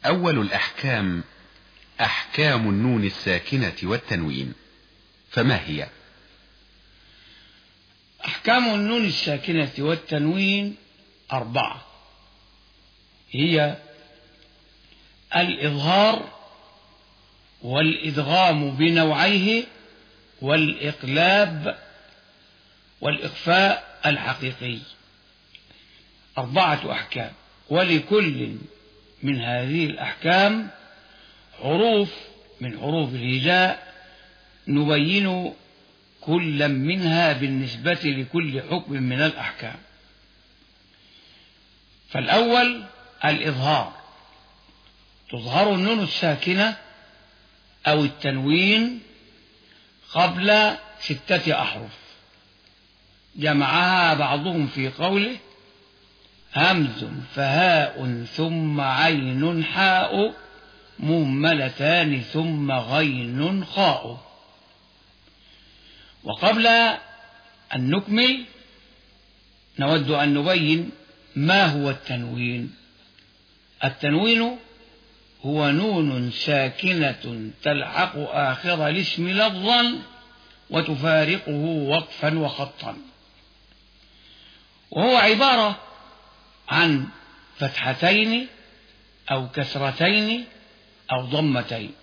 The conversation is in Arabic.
أول الأحكام أحكام النون الساكنة والتنوين، فما هي؟ أحكام النون الساكنة والتنوين 4، هي الإظهار والإدغام بنوعيه والإقلاب والإخفاء الحقيقي. 4 أحكام، ولكل من هذه الأحكام حروف من حروف الهجاء نبين كل منها بالنسبة لكل حكم من الأحكام. فالأول الإظهار، تظهر النون الساكنة أو التنوين قبل 6 أحرف، جمعها بعضهم في قوله همز فهاء ثم عين حاء مهملتان ثم غين خاء. وقبل أن نكمل نود أن نبين ما هو التنوين. التنوين هو نون ساكنة تلحق آخر الاسم لفظا وتفارقه وقفا وخطا، وهو عبارة عن فتحتين أو كسرتين أو ضمتين.